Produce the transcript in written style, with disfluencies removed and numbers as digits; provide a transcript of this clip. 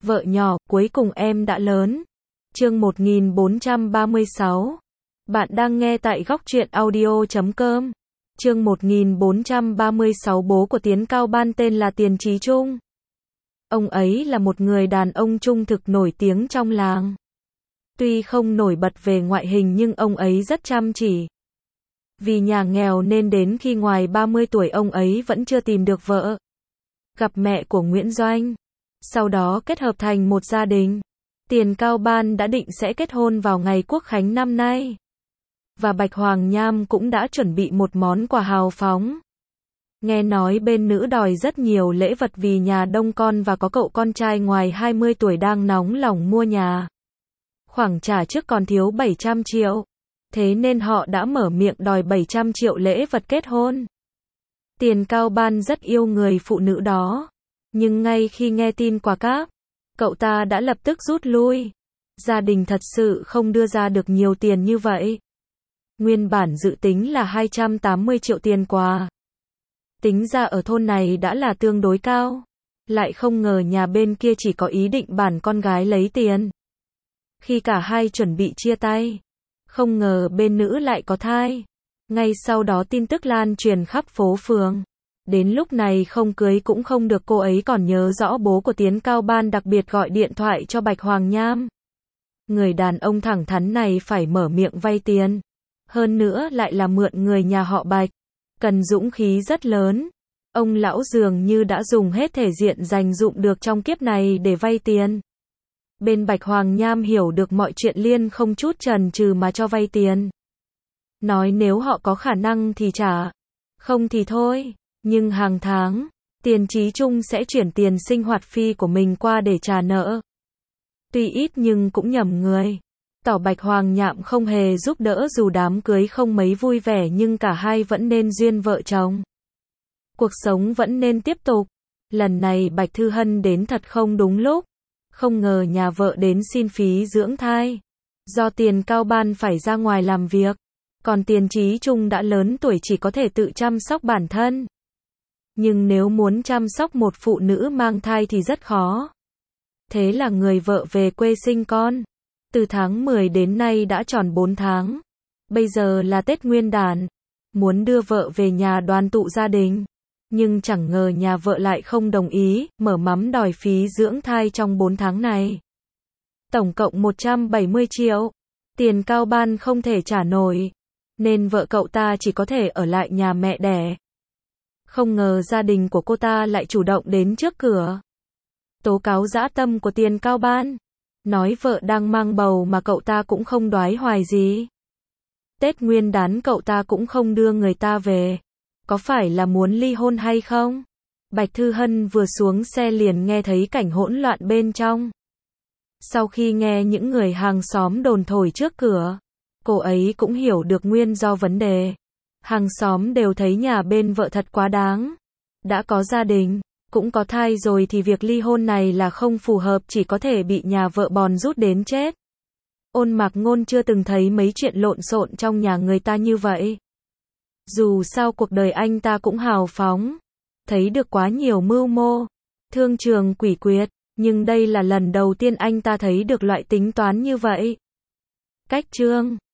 Vợ nhỏ, cuối cùng em đã lớn. Chương 1436. Bạn đang nghe tại góc truyện audio.com. Chương 1436. Bố của Tiến Cao Ban tên là Tiền Chí Trung. Ông ấy là một người đàn ông trung thực nổi tiếng trong làng. Tuy không nổi bật về ngoại hình nhưng ông ấy rất chăm chỉ. Vì nhà nghèo nên đến khi ngoài 30 tuổi ông ấy vẫn chưa tìm được vợ. Gặp mẹ của Nguyễn Doanh. Sau đó kết hợp thành một gia đình. Tiền Cao Ban đã định sẽ kết hôn vào ngày Quốc khánh năm nay. Và Bạch Hoàng Nham cũng đã chuẩn bị một món quà hào phóng. Nghe nói bên nữ đòi rất nhiều lễ vật vì nhà đông con và có cậu con trai ngoài 20 tuổi đang nóng lòng mua nhà. Khoảng trả trước còn thiếu 700 triệu. Thế nên họ đã mở miệng đòi 700 triệu lễ vật kết hôn. Tiền Cao Ban rất yêu người phụ nữ đó. Nhưng ngay khi nghe tin quà cáp, cậu ta đã lập tức rút lui. Gia đình thật sự không đưa ra được nhiều tiền như vậy. Nguyên bản dự tính là 280 triệu tiền quà. Tính ra ở thôn này đã là tương đối cao. Lại không ngờ nhà bên kia chỉ có ý định bản con gái lấy tiền. Khi cả hai chuẩn bị chia tay, không ngờ bên nữ lại có thai. Ngay sau đó tin tức lan truyền khắp phố phường. Đến lúc này không cưới cũng không được, cô ấy còn nhớ rõ bố của Tiến Cao Ban đặc biệt gọi điện thoại cho Bạch Hoàng Nham. Người đàn ông thẳng thắn này phải mở miệng vay tiền. Hơn nữa lại là mượn người nhà họ Bạch. Cần dũng khí rất lớn. Ông lão dường như đã dùng hết thể diện dành dụm được trong kiếp này để vay tiền. Bên Bạch Hoàng Nham hiểu được mọi chuyện liền không chút chần chừ mà cho vay tiền. Nói nếu họ có khả năng thì trả. Không thì thôi. Nhưng hàng tháng, Tiền Chí Trung sẽ chuyển tiền sinh hoạt phí của mình qua để trả nợ. Tuy ít nhưng cũng nhầm người. Tỏ Bạch Hoàng Nham không hề giúp đỡ dù đám cưới không mấy vui vẻ nhưng cả hai vẫn nên duyên vợ chồng. Cuộc sống vẫn nên tiếp tục. Lần này Bạch Thư Hân đến thật không đúng lúc. Không ngờ nhà vợ đến xin phí dưỡng thai. Do Tiền Cao Ban phải ra ngoài làm việc. Còn Tiền Chí Trung đã lớn tuổi chỉ có thể tự chăm sóc bản thân. Nhưng nếu muốn chăm sóc một phụ nữ mang thai thì rất khó. Thế là người vợ về quê sinh con. Từ tháng 10 đến nay đã tròn 4 tháng. Bây giờ là Tết Nguyên đán. Muốn đưa vợ về nhà đoàn tụ gia đình. Nhưng chẳng ngờ nhà vợ lại không đồng ý, mở mắm đòi phí dưỡng thai trong 4 tháng này. Tổng cộng 170 triệu. Tiền Cao Ban không thể trả nổi. Nên vợ cậu ta chỉ có thể ở lại nhà mẹ đẻ. Không ngờ gia đình của cô ta lại chủ động đến trước cửa. Tố cáo dã tâm của Tiền Cao Ban. Nói vợ đang mang bầu mà cậu ta cũng không đoái hoài gì. Tết Nguyên đán cậu ta cũng không đưa người ta về. Có phải là muốn ly hôn hay không? Bạch Thư Hân vừa xuống xe liền nghe thấy cảnh hỗn loạn bên trong. Sau khi nghe những người hàng xóm đồn thổi trước cửa, cô ấy cũng hiểu được nguyên do vấn đề. Hàng xóm đều thấy nhà bên vợ thật quá đáng. Đã có gia đình, cũng có thai rồi thì việc ly hôn này là không phù hợp, chỉ có thể bị nhà vợ bòn rút đến chết. Ôn Mạc Ngôn chưa từng thấy mấy chuyện lộn xộn trong nhà người ta như vậy. Dù sao cuộc đời anh ta cũng hào phóng. Thấy được quá nhiều mưu mô, thương trường quỷ quyệt. Nhưng đây là lần đầu tiên anh ta thấy được loại tính toán như vậy. Cách chương